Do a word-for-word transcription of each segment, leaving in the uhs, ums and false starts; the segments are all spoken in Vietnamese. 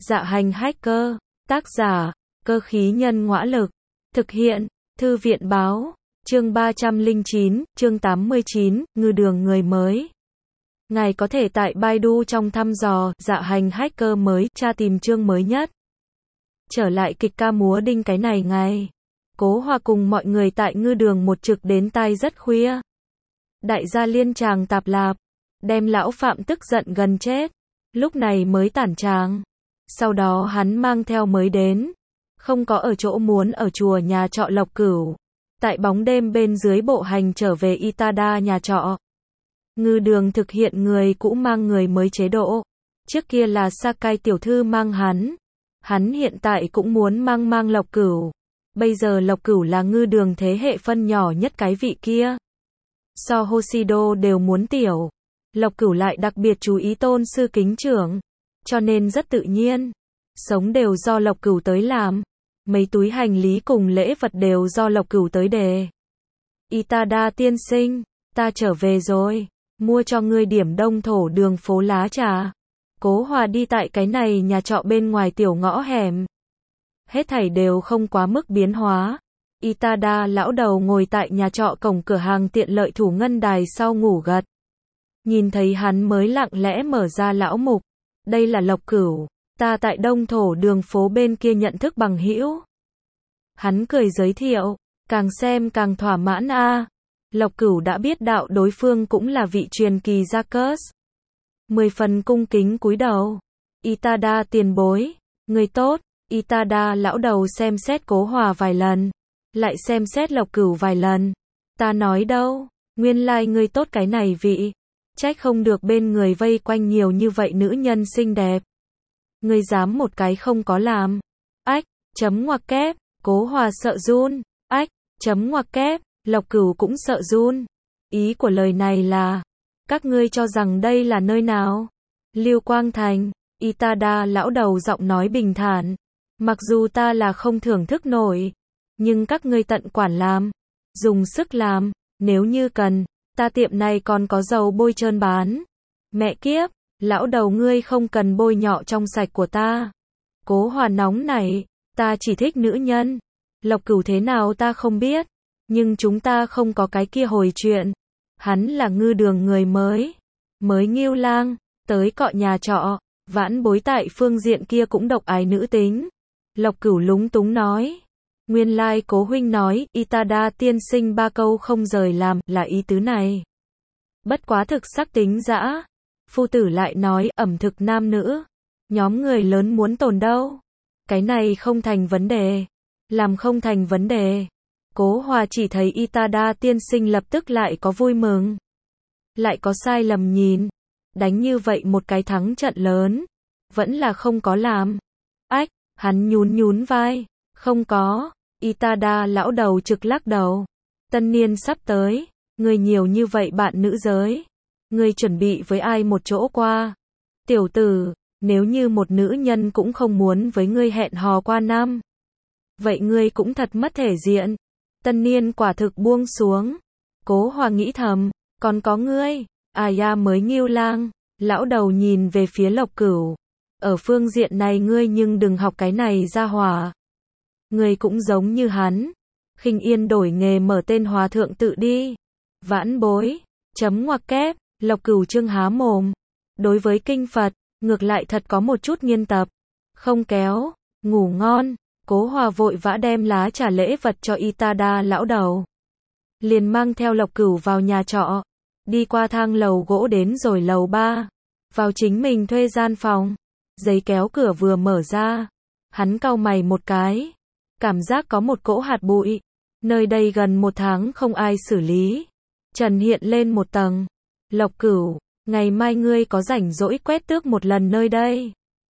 Dạ hành hacker, tác giả, cơ khí nhân ngõa lực, thực hiện, thư viện báo, chương ba trăm lẻ chín, chương tám mươi chín, ngư đường người mới. Ngài có thể tại Baidu trong thăm dò, dạ hành hacker mới, tra tìm chương mới nhất. Trở lại kịch ca múa đinh cái này ngày. Cố Hòa cùng mọi người tại ngư đường một trực đến tai rất khuya. Đại gia liên tràng tạp lạp, đem lão Phạm tức giận gần chết. Lúc này mới tản tràng. Sau đó hắn mang theo mới đến. Không có ở chỗ muốn ở chùa nhà trọ Lộc Cửu. Tại bóng đêm bên dưới bộ hành trở về Itada nhà trọ. Ngư đường thực hiện người cũ mang người mới chế độ. Trước kia là Sakai tiểu thư mang hắn. Hắn hiện tại cũng muốn mang mang Lộc Cửu. Bây giờ Lộc Cửu là ngư đường thế hệ phân nhỏ nhất cái vị kia. So Hoshido đều muốn tiểu. Lộc Cửu lại đặc biệt chú ý tôn sư kính trưởng. Cho nên rất tự nhiên. Sống đều do Lộc Cửu tới làm. Mấy túi hành lý cùng lễ vật đều do Lộc Cửu tới đề. Itada tiên sinh, ta trở về rồi. Mua cho ngươi điểm đông thổ đường phố lá trà. Cố Hòa đi tại cái này nhà trọ bên ngoài tiểu ngõ hẻm. Hết thảy đều không quá mức biến hóa. Itada lão đầu ngồi tại nhà trọ cổng cửa hàng tiện lợi Thủ Ngân Đài sau ngủ gật. Nhìn thấy hắn mới lặng lẽ mở ra lão mục. Đây là Lộc Cửu, ta tại đông thổ đường phố bên kia nhận thức bằng hữu. Hắn cười giới thiệu, càng xem càng thỏa mãn a. À. Lộc Cửu đã biết đạo đối phương cũng là vị truyền kỳ Jacques. Mười phần cung kính cúi đầu. Itada tiền bối, người tốt. Itada lão đầu xem xét Cố Hòa vài lần, lại xem xét Lộc Cửu vài lần. Ta nói đâu, nguyên lai like ngươi tốt cái này vị. Trách không được bên người vây quanh nhiều như vậy nữ nhân xinh đẹp. Ngươi dám một cái không có làm. Ách, chấm ngoặc kép, Cố Hòa sợ run. Ách, chấm ngoặc kép, Lộc Cửu cũng sợ run. Ý của lời này là, các ngươi cho rằng đây là nơi nào? Lưu Quang Thành. Itada lão đầu giọng nói bình thản. Mặc dù ta là không thưởng thức nổi, nhưng các ngươi tận quản làm, dùng sức làm, nếu như cần, ta tiệm này còn có dầu bôi trơn bán. Mẹ kiếp, lão đầu ngươi không cần bôi nhọ trong sạch của ta. Cố Hòa nóng này, ta chỉ thích nữ nhân. Lộc Cửu thế nào ta không biết, nhưng chúng ta không có cái kia hồi chuyện. Hắn là ngư đường người mới, mới nghiêu lang, tới cọ nhà trọ, vãn bối tại phương diện kia cũng độc ái nữ tính. Lộc Cửu lúng túng nói. Nguyên lai like Cố huynh nói, Itada tiên sinh ba câu không rời làm, là ý tứ này. Bất quá thực sắc tính dã. Phu tử lại nói, ẩm thực nam nữ. Nhóm người lớn muốn tồn đâu. Cái này không thành vấn đề. Làm không thành vấn đề. Cố Hòa chỉ thấy Itada tiên sinh lập tức lại có vui mừng. Lại có sai lầm nhìn. Đánh như vậy một cái thắng trận lớn. Vẫn là không có làm. Ách, hắn nhún nhún vai. Không có. Itada lão đầu trực lắc đầu. Tân niên sắp tới. Người nhiều như vậy bạn nữ giới. Người chuẩn bị với ai một chỗ qua. Tiểu tử, nếu như một nữ nhân cũng không muốn với ngươi hẹn hò qua năm. Vậy ngươi cũng thật mất thể diện. Tân niên quả thực buông xuống. Cố Hòa nghĩ thầm, còn có ngươi. À ya mới nghiêu lang. Lão đầu nhìn về phía Lộc Cửu. Ở phương diện này ngươi nhưng đừng học cái này ra hỏa. Ngươi cũng giống như hắn. Khinh Yên đổi nghề mở tên hòa thượng tự đi. Vãn bối. Chấm ngoặc kép. Lộc Cửu trương há mồm. Đối với kinh Phật, ngược lại thật có một chút nghiên tập. Không kéo. Ngủ ngon. Cố Hòa vội vã đem lá trà lễ vật cho Itada lão đầu. Liền mang theo Lộc Cửu vào nhà trọ. Đi qua thang lầu gỗ đến rồi lầu ba. Vào chính mình thuê gian phòng. Giấy kéo cửa vừa mở ra. Hắn cau mày một cái. Cảm giác có một cỗ hạt bụi. Nơi đây gần một tháng không ai xử lý. Trần hiện lên một tầng. Lộc Cửu, ngày mai ngươi có rảnh rỗi quét tước một lần nơi đây.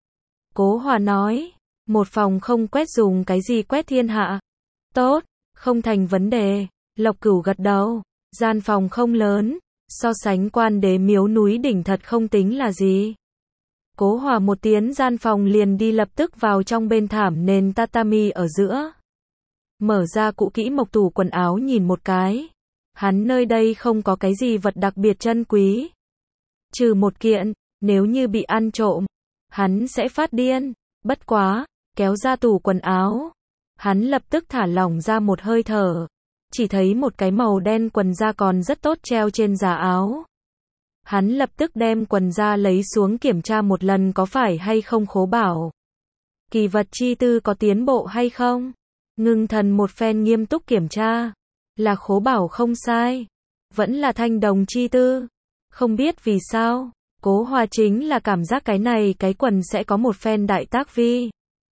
Cố Hòa nói. Một phòng không quét dùng cái gì quét thiên hạ. Tốt, không thành vấn đề. Lộc Cửu gật đầu. Gian phòng không lớn. So sánh Quan Đế miếu núi đỉnh thật không tính là gì. Cố Hòa một tiến gian phòng liền đi lập tức vào trong bên thảm nền tatami ở giữa. Mở ra cũ kỹ mộc tủ quần áo nhìn một cái. Hắn nơi đây không có cái gì vật đặc biệt chân quý. Trừ một kiện, nếu như bị ăn trộm, hắn sẽ phát điên. Bất quá, kéo ra tủ quần áo. Hắn lập tức thả lỏng ra một hơi thở. Chỉ thấy một cái màu đen quần da còn rất tốt treo trên giá áo. Hắn lập tức đem quần da lấy xuống kiểm tra một lần có phải hay không Khố bảo. Kỳ vật chi tư có tiến bộ hay không? Ngưng thần một phen nghiêm túc kiểm tra. Là Khố bảo không sai. Vẫn là thanh đồng chi tư. Không biết vì sao, Cố Hòa chính là cảm giác cái này cái quần sẽ có một phen đại tác vi.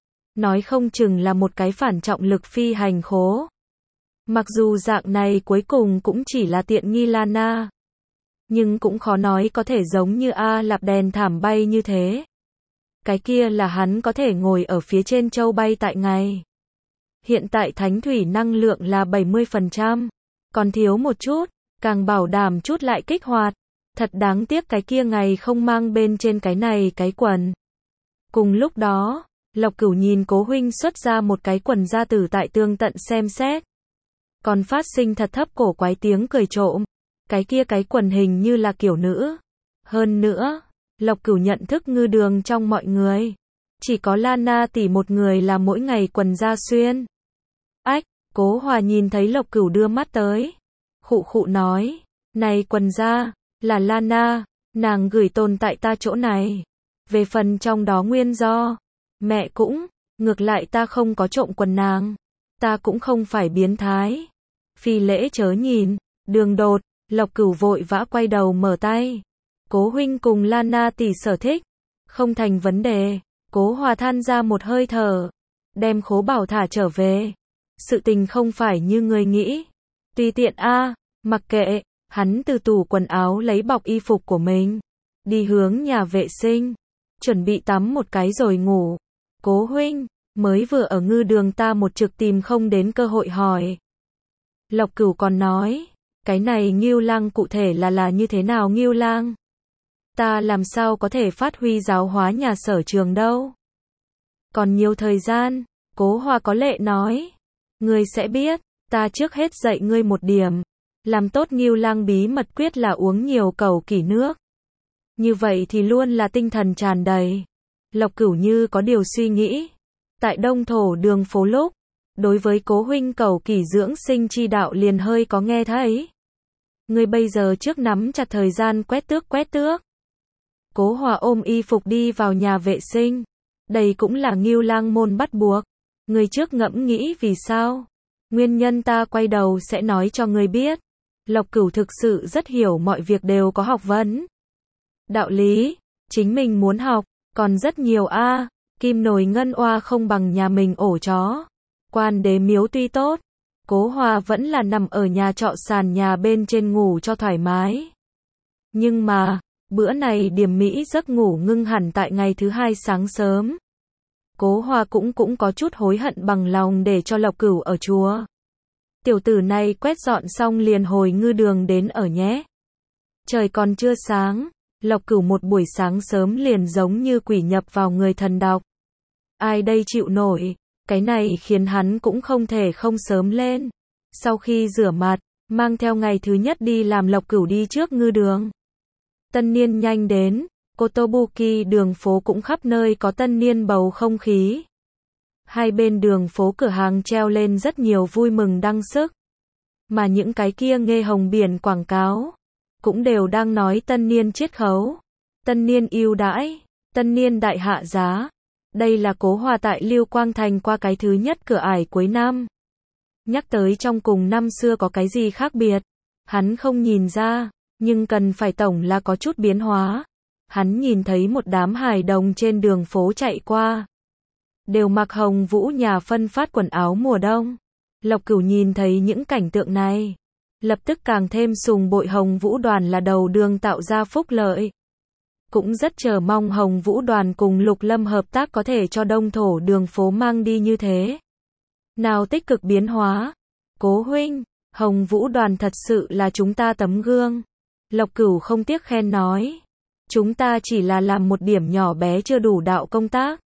Nói không chừng là một cái phản trọng lực phi hành khố. Mặc dù dạng này cuối cùng cũng chỉ là tiện nghi Lana. Nhưng cũng khó nói có thể giống như A Lạp đèn thảm bay như thế. Cái kia là hắn có thể ngồi ở phía trên châu bay tại ngày. Hiện tại thánh thủy năng lượng là bảy mươi phần trăm. Còn thiếu một chút, càng bảo đảm chút lại kích hoạt. Thật đáng tiếc cái kia ngày không mang bên trên cái này cái quần. Cùng lúc đó, Lộc Cửu nhìn Cố huynh xuất ra một cái quần da tử tại tương tận xem xét. Còn phát sinh thật thấp cổ quái tiếng cười trộm. Cái kia cái quần hình như là kiểu nữ. Hơn nữa, Lộc Cửu nhận thức Ngư Đường trong mọi người. Chỉ có Lana tỷ một người là mỗi ngày quần da xuyên. Ách, Cố Hòa nhìn thấy Lộc Cửu đưa mắt tới. Khụ khụ nói, này quần da, là Lana, nàng gửi tồn tại ta chỗ này. Về phần trong đó nguyên do, mẹ cũng, ngược lại ta không có trộm quần nàng. Ta cũng không phải biến thái. Phi lễ chớ nhìn, đường đột, Lộc Cửu vội vã quay đầu mở tay. Cố huynh cùng Lana tỷ sở thích, không thành vấn đề. Cố Hòa than ra một hơi thở, đem Khố bảo thả trở về. Sự tình không phải như người nghĩ. Tùy tiện a, mặc kệ, hắn từ tủ quần áo lấy bọc y phục của mình, đi hướng nhà vệ sinh, chuẩn bị tắm một cái rồi ngủ. Cố huynh, mới vừa ở Ngư Đường ta một trực tìm không đến cơ hội hỏi. Lộc Cửu còn nói, cái này Ngưu Lang cụ thể là là như thế nào Ngưu Lang? Ta làm sao có thể phát huy giáo hóa nhà sở trường đâu? Còn nhiều thời gian, Cố Hòa có lệ nói. Ngươi sẽ biết, ta trước hết dạy ngươi một điểm. Làm tốt Ngưu Lang bí mật quyết là uống nhiều cầu kỷ nước. Như vậy thì luôn là tinh thần tràn đầy. Lộc Cửu như có điều suy nghĩ. Tại Đông Thổ đường phố lúc, đối với Cố huynh cầu kỷ dưỡng sinh chi đạo liền hơi có nghe thấy. Ngươi bây giờ trước nắm chặt thời gian quét tước quét tước. Cố Hòa ôm y phục đi vào nhà vệ sinh. Đây cũng là Ngưu Lang môn bắt buộc. Ngươi trước ngẫm nghĩ vì sao. Nguyên nhân ta quay đầu sẽ nói cho ngươi biết. Lộc Cửu thực sự rất hiểu mọi việc đều có học vấn. Đạo lý, chính mình muốn học, còn rất nhiều a. À, kim nồi ngân oa không bằng nhà mình ổ chó. Quan đế miếu tuy tốt, Cố Hòa vẫn là nằm ở nhà trọ sàn nhà bên trên ngủ cho thoải mái. Nhưng mà, bữa này điểm mỹ giấc ngủ ngưng hẳn tại ngày thứ hai sáng sớm. Cố Hòa cũng cũng có chút hối hận bằng lòng để cho Lộc Cửu ở chùa. Tiểu tử này quét dọn xong liền hồi Ngư Đường đến ở nhé. Trời còn chưa sáng, Lộc Cửu một buổi sáng sớm liền giống như quỷ nhập vào người thần đọc. Ai đây chịu nổi, cái này khiến hắn cũng không thể không sớm lên. Sau khi rửa mặt, mang theo ngày thứ nhất đi làm Lộc Cửu đi trước Ngư Đường. Tân niên nhanh đến, Kotobuki đường phố cũng khắp nơi có tân niên bầu không khí. Hai bên đường phố cửa hàng treo lên rất nhiều vui mừng đăng sức. Mà những cái kia nghe hồng biển quảng cáo, cũng đều đang nói tân niên chiết khấu, tân niên ưu đãi, tân niên đại hạ giá. Đây là Cố Hòa tại Lưu Quang Thành qua cái thứ nhất cửa ải cuối năm. Nhắc tới trong cùng năm xưa có cái gì khác biệt, hắn không nhìn ra, nhưng cần phải tổng là có chút biến hóa. Hắn nhìn thấy một đám hài đồng trên đường phố chạy qua. Đều mặc Hồng Vũ nhà phân phát quần áo mùa đông. Lộc Cửu nhìn thấy những cảnh tượng này, lập tức càng thêm sùng bội Hồng Vũ đoàn là đầu đường tạo ra phúc lợi. Cũng rất chờ mong Hồng Vũ đoàn cùng Lục Lâm hợp tác có thể cho Đông Thổ đường phố mang đi như thế. Nào tích cực biến hóa. Cố huynh, Hồng Vũ đoàn thật sự là chúng ta tấm gương. Lộc Cửu không tiếc khen nói. Chúng ta chỉ là làm một điểm nhỏ bé chưa đủ đạo công tác.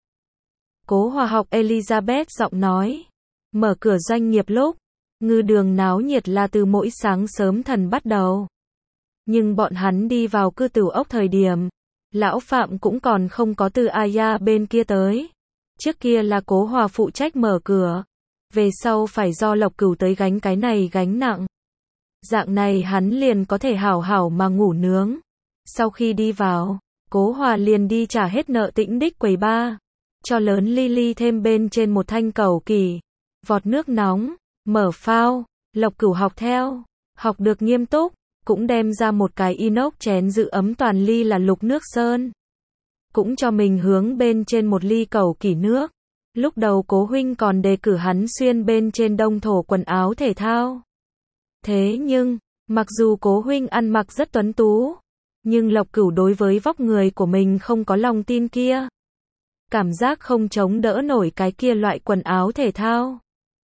Cố Hòa học Elizabeth giọng nói. Mở cửa doanh nghiệp lúc, Ngư Đường náo nhiệt là từ mỗi sáng sớm thần bắt đầu. Nhưng bọn hắn đi vào cư tử ốc thời điểm, lão Phạm cũng còn không có từ Aya bên kia tới. Trước kia là Cố Hòa phụ trách mở cửa, về sau phải do Lộc Cửu tới gánh cái này gánh nặng. Dạng này hắn liền có thể hảo hảo mà ngủ nướng. Sau khi đi vào, Cố Hòa liền đi trả hết nợ Tĩnh Đích quầy ba, cho lớn ly ly thêm bên trên một thanh cầu kỳ, vọt nước nóng, mở phao, Lộc Cửu học theo, học được nghiêm túc, cũng đem ra một cái inox chén giữ ấm toàn ly là lục nước sơn. Cũng cho mình hướng bên trên một ly cầu kỳ nước. Lúc đầu Cố huynh còn đề cử hắn xuyên bên trên đông thổ quần áo thể thao. Thế nhưng, mặc dù Cố huynh ăn mặc rất tuấn tú, nhưng Lộc Cửu đối với vóc người của mình không có lòng tin kia. Cảm giác không chống đỡ nổi cái kia loại quần áo thể thao.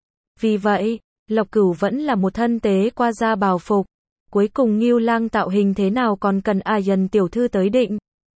Vì vậy, Lộc Cửu vẫn là một thân tế qua da bào phục. Cuối cùng Ngưu Lang tạo hình thế nào còn cần A Dần tiểu thư tới định.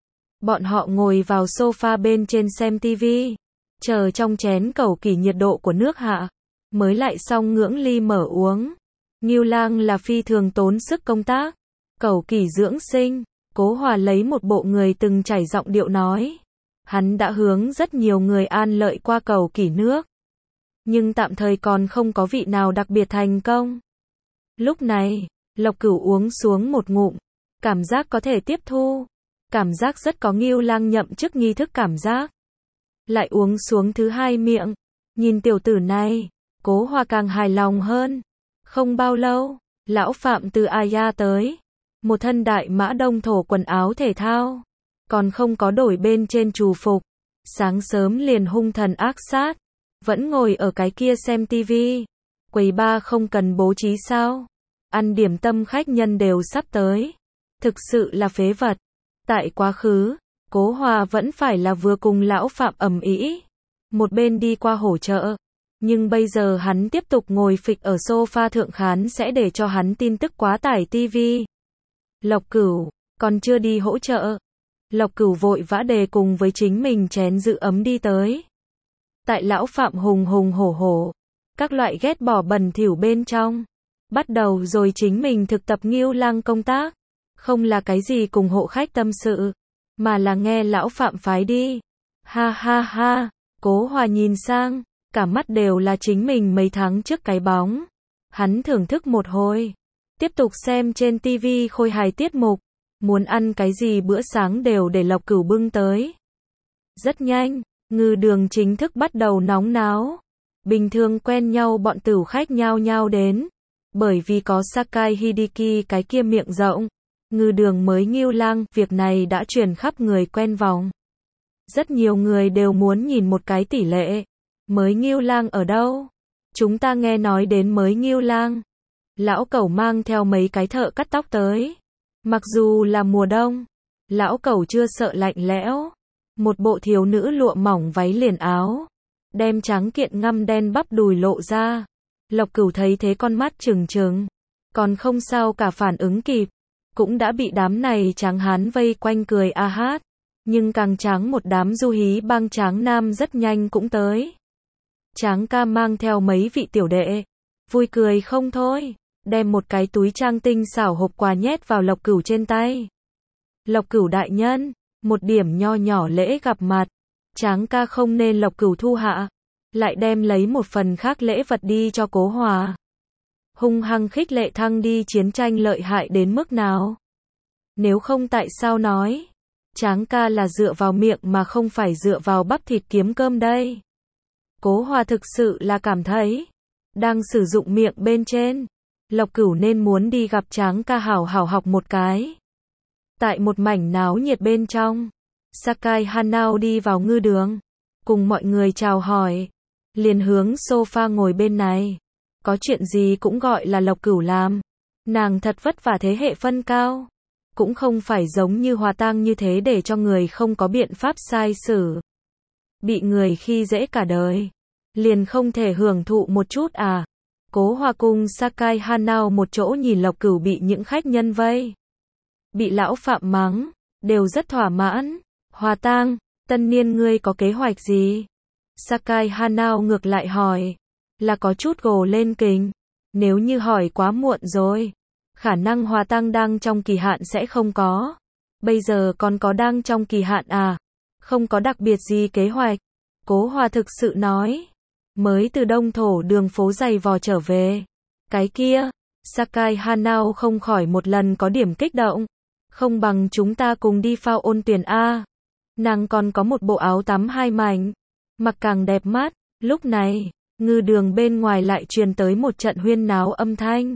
Bọn họ ngồi vào sofa bên trên xem tivi, chờ trong chén cầu kỳ nhiệt độ của nước hạ, mới lại xong ngưỡng ly mở uống. Ngưu Lang là phi thường tốn sức công tác, cầu kỳ dưỡng sinh. Cố Hòa lấy một bộ người từng trải giọng điệu nói. Hắn đã hướng rất nhiều người an lợi qua cầu kỳ nước, nhưng tạm thời còn không có vị nào đặc biệt thành công. Lúc này, Lộc Cửu uống xuống một ngụm, cảm giác có thể tiếp thu, cảm giác rất có Ngưu Lang nhậm chức nghi thức cảm giác. Lại uống xuống thứ hai miệng, nhìn tiểu tử này, Cố Hòa càng hài lòng hơn. Không bao lâu, lão Phạm từ Aya tới, một thân đại mã đông thổ quần áo thể thao, còn không có đổi bên trên trù phục, sáng sớm liền hung thần ác sát, vẫn ngồi ở cái kia xem tivi. Quầy ba không cần bố trí sao? Ăn điểm tâm khách nhân đều sắp tới. Thực sự là phế vật. Tại quá khứ, Cố Hòa vẫn phải là vừa cùng lão Phạm ầm ĩ, một bên đi qua hỗ trợ. Nhưng bây giờ hắn tiếp tục ngồi phịch ở sofa thượng khán sẽ để cho hắn tin tức quá tải tivi. Lộc Cửu, còn chưa đi hỗ trợ. Lộc Cửu vội vã đề cùng với chính mình chén giữ ấm đi tới. Tại lão Phạm hùng hùng hổ hổ, các loại ghét bỏ bẩn thỉu bên trong. Bắt đầu rồi chính mình thực tập Ngưu Lang công tác. Không là cái gì cùng hộ khách tâm sự, mà là nghe lão Phạm phái đi. Ha ha ha, Cố Hòa nhìn sang, cả mắt đều là chính mình mấy tháng trước cái bóng. Hắn thưởng thức một hồi, tiếp tục xem trên tivi khôi hài tiết mục, muốn ăn cái gì bữa sáng đều để Lộc Cửu bưng tới. Rất nhanh, ngư đường chính thức bắt đầu nóng náo. Bình thường quen nhau bọn tửu khách nhao nhao đến, bởi vì có Sakai Hideki cái kia miệng rộng, ngư đường mới Ngưu Lang, việc này đã truyền khắp người quen vòng. Rất nhiều người đều muốn nhìn một cái tỷ lệ. Mới Ngưu Lang ở đâu? Chúng ta nghe nói đến mới Ngưu Lang. Lão Cẩu mang theo mấy cái thợ cắt tóc tới. Mặc dù là mùa đông, lão Cẩu chưa sợ lạnh lẽo. Một bộ thiếu nữ lụa mỏng váy liền áo, đem trắng kiện ngăm đen bắp đùi lộ ra. Lộc Cửu thấy thế con mắt trừng trừng, còn không sao cả phản ứng kịp, cũng đã bị đám này tráng hán vây quanh cười a hát. Nhưng càng tráng một đám du hí bang tráng nam rất nhanh cũng tới. Tráng ca mang theo mấy vị tiểu đệ, vui cười không thôi, đem một cái túi trang tinh xảo hộp quà nhét vào Lộc Cửu trên tay. Lộc Cửu đại nhân, một điểm nho nhỏ lễ gặp mặt, Tráng ca không nên Lộc Cửu thu hạ, lại đem lấy một phần khác lễ vật đi cho Cố Hòa. Hung hăng khích lệ thăng đi chiến tranh lợi hại đến mức nào. Nếu không tại sao nói, Tráng ca là dựa vào miệng mà không phải dựa vào bắp thịt kiếm cơm đây. Cố Hòa thực sự là cảm thấy, đang sử dụng miệng bên trên, Lộc Cửu nên muốn đi gặp Tráng ca hảo hảo học một cái. Tại một mảnh náo nhiệt bên trong, Sakai Hanao đi vào ngư đường, cùng mọi người chào hỏi, liền hướng sofa ngồi bên này. Có chuyện gì cũng gọi là Lộc Cửu làm. Nàng thật vất vả thế hệ phân cao, cũng không phải giống như Hòa Tang như thế để cho người không có biện pháp sai xử. Bị người khi dễ cả đời, liền không thể hưởng thụ một chút à. Cố Hòa cùng Sakai Hanao một chỗ nhìn Lộc Cửu bị những khách nhân vây, bị lão Phạm mắng, đều rất thỏa mãn. Hòa Tang, tân niên ngươi có kế hoạch gì? Sakai Hanao ngược lại hỏi, là có chút gồ lên kình. Nếu như hỏi quá muộn rồi, khả năng Hòa Tang đang trong kỳ hạn sẽ không có. Bây giờ còn có đang trong kỳ hạn à? Không có đặc biệt gì kế hoạch. Cố Hòa thực sự nói. Mới từ Đông Thổ đường phố giày vò trở về. Cái kia, Sakai Hanao không khỏi một lần có điểm kích động. Không bằng chúng ta cùng đi phao ôn tuyển A. Nàng còn có một bộ áo tắm hai mảnh. Mặc càng đẹp mắt. Lúc này, ngư đường bên ngoài lại truyền tới một trận huyên náo âm thanh.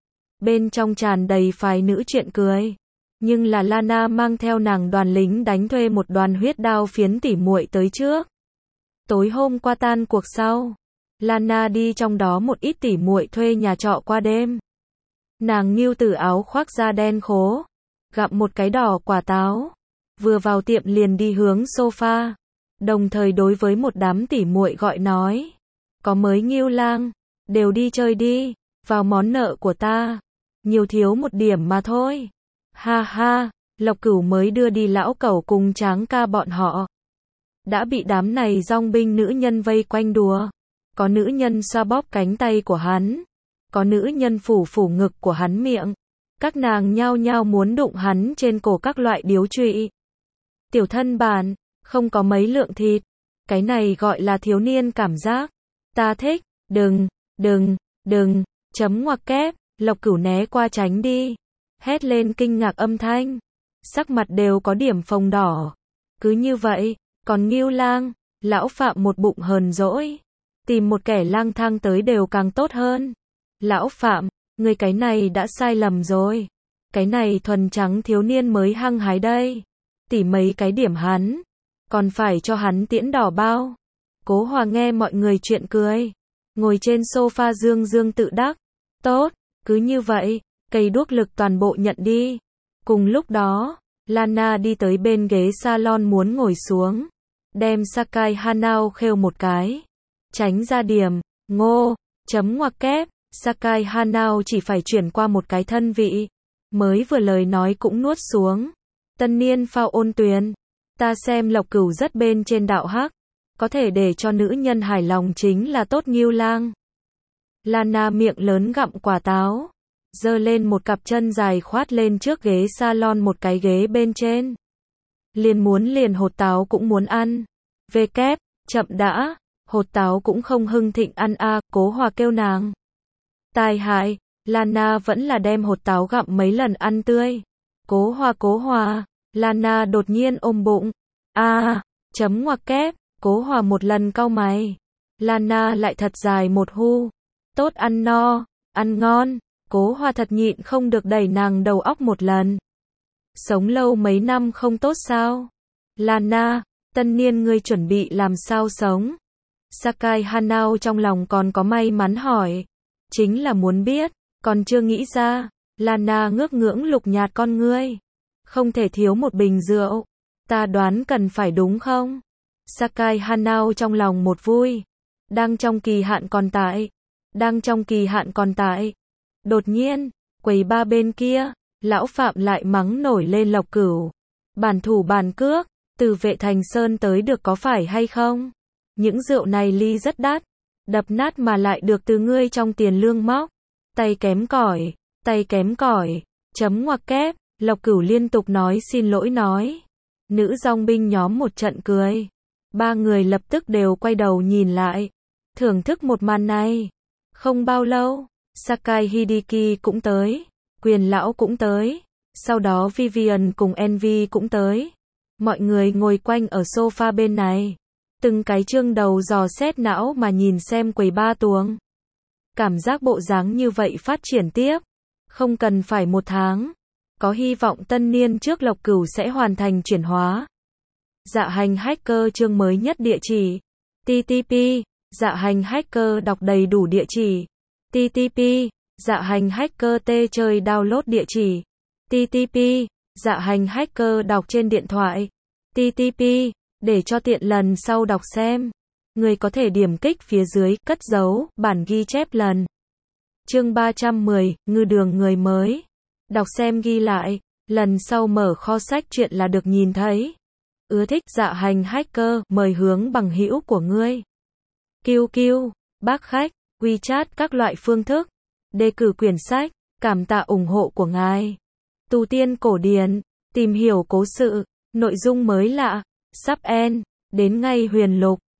Bên trong tràn đầy phái nữ chuyện cười. Nhưng là Lana mang theo nàng đoàn lính đánh thuê một đoàn huyết đao phiến tỉ muội tới trước. Tối hôm qua tan cuộc sau, Lana đi trong đó một ít tỉ muội thuê nhà trọ qua đêm. Nàng nghiêu từ áo khoác da đen khố, gặm một cái đỏ quả táo, vừa vào tiệm liền đi hướng sofa, đồng thời đối với một đám tỉ muội gọi nói, có mới nghiêu lang, đều đi chơi đi, vào món nợ của ta, nhiều thiếu một điểm mà thôi. Ha ha, Lộc Cửu mới đưa đi lão cẩu cùng Tráng ca bọn họ. Đã bị đám này dong binh nữ nhân vây quanh đùa. Có nữ nhân xoa bóp cánh tay của hắn. Có nữ nhân phủ phủ ngực của hắn miệng. Các nàng nhao nhao muốn đụng hắn trên cổ các loại điếu trụy. Tiểu thân bản, không có mấy lượng thịt. Cái này gọi là thiếu niên cảm giác. Ta thích, đừng, đừng, đừng, chấm ngoặc kép, Lộc Cửu né qua tránh đi. Hét lên kinh ngạc âm thanh. Sắc mặt đều có điểm phồng đỏ. Cứ như vậy, còn Ngưu Lang, lão Phạm một bụng hờn dỗi. Tìm một kẻ lang thang tới đều càng tốt hơn. Lão Phạm, người cái này đã sai lầm rồi. Cái này thuần trắng thiếu niên mới hăng hái đây. Tỉ mấy cái điểm hắn. Còn phải cho hắn tiễn đỏ bao. Cố Hòa nghe mọi người chuyện cười. Ngồi trên sofa dương dương tự đắc. Tốt, cứ như vậy. Cây đuốc lực toàn bộ nhận đi. Cùng lúc đó, Lana đi tới bên ghế salon muốn ngồi xuống. Đem Sakai Hanao khêu một cái. Tránh ra điểm, ngô, chấm ngoặc kép. Sakai Hanao chỉ phải chuyển qua một cái thân vị. Mới vừa lời nói cũng nuốt xuống. Tân niên phao ôn tuyền. Ta xem Lộc Cửu rất bên trên đạo hắc. Có thể để cho nữ nhân hài lòng chính là tốt Ngưu Lang. Lana miệng lớn gặm quả táo. Giơ lên một cặp chân dài khoát lên trước ghế salon một cái ghế bên trên. Liền muốn liền hột táo cũng muốn ăn. Về kép, chậm đã, hột táo cũng không hưng thịnh ăn a, à, Cố Hòa kêu nàng. Tai hại, Lana vẫn là đem hột táo gặm mấy lần ăn tươi. Cố Hòa Cố Hòa, Lana đột nhiên ôm bụng. A, à, chấm ngoặc kép, Cố Hòa một lần cau mày. Lana lại thật dài một hu. Tốt ăn no, ăn ngon. Cố Hòa thật nhịn không được đẩy nàng đầu óc một lần. Sống lâu mấy năm không tốt sao? Lana, tân niên ngươi chuẩn bị làm sao sống? Sakai Hanao trong lòng còn có may mắn hỏi. Chính là muốn biết, còn chưa nghĩ ra. Lana ngước ngưỡng lục nhạt con ngươi. Không thể thiếu một bình rượu. Ta đoán cần phải đúng không? Sakai Hanao trong lòng một vui. Đang trong kỳ hạn còn tại. Đang trong kỳ hạn còn tại. Đột nhiên, quầy ba bên kia, lão Phạm lại mắng nổi lên Lộc Cửu. Bản thủ bản cước, từ Vệ Thành Sơn tới được có phải hay không? Những rượu này ly rất đắt, đập nát mà lại được từ ngươi trong tiền lương móc. Tay kém cỏi, tay kém cỏi, chấm ngoặc kép, Lộc Cửu liên tục nói xin lỗi nói. Nữ dong binh nhóm một trận cười. Ba người lập tức đều quay đầu nhìn lại, thưởng thức một màn này. Không bao lâu, Sakai Hideki cũng tới, Quyền lão cũng tới, sau đó Vivian cùng Envy cũng tới. Mọi người ngồi quanh ở sofa bên này, từng cái trương đầu dò xét não mà nhìn xem quầy ba tuồng. Cảm giác bộ dáng như vậy phát triển tiếp, không cần phải một tháng, có hy vọng tân niên trước Lộc Cửu sẽ hoàn thành chuyển hóa. Dạ hành hacker chương mới nhất địa chỉ tê tê pê, dạ hành hacker đọc đầy đủ địa chỉ tê tê pê, dạ hành hacker t chơi download địa chỉ tê tê pê, dạ hành hacker đọc trên điện thoại tê tê pê, để cho tiện lần sau đọc xem. Người có thể điểm kích phía dưới, cất dấu, bản ghi chép lần. Chương ba trăm mười, ngư đường người mới. Đọc xem ghi lại, lần sau mở kho sách truyện là được nhìn thấy. Ưa thích dạ hành hacker, mời hướng bằng hữu của ngươi. Kiu kiu, bác khách, WeChat các loại phương thức. Đề cử quyển sách, cảm tạ ủng hộ của ngài. Tu tiên cổ điển, tìm hiểu cố sự, nội dung mới lạ, sắp end, đến ngay huyền lục.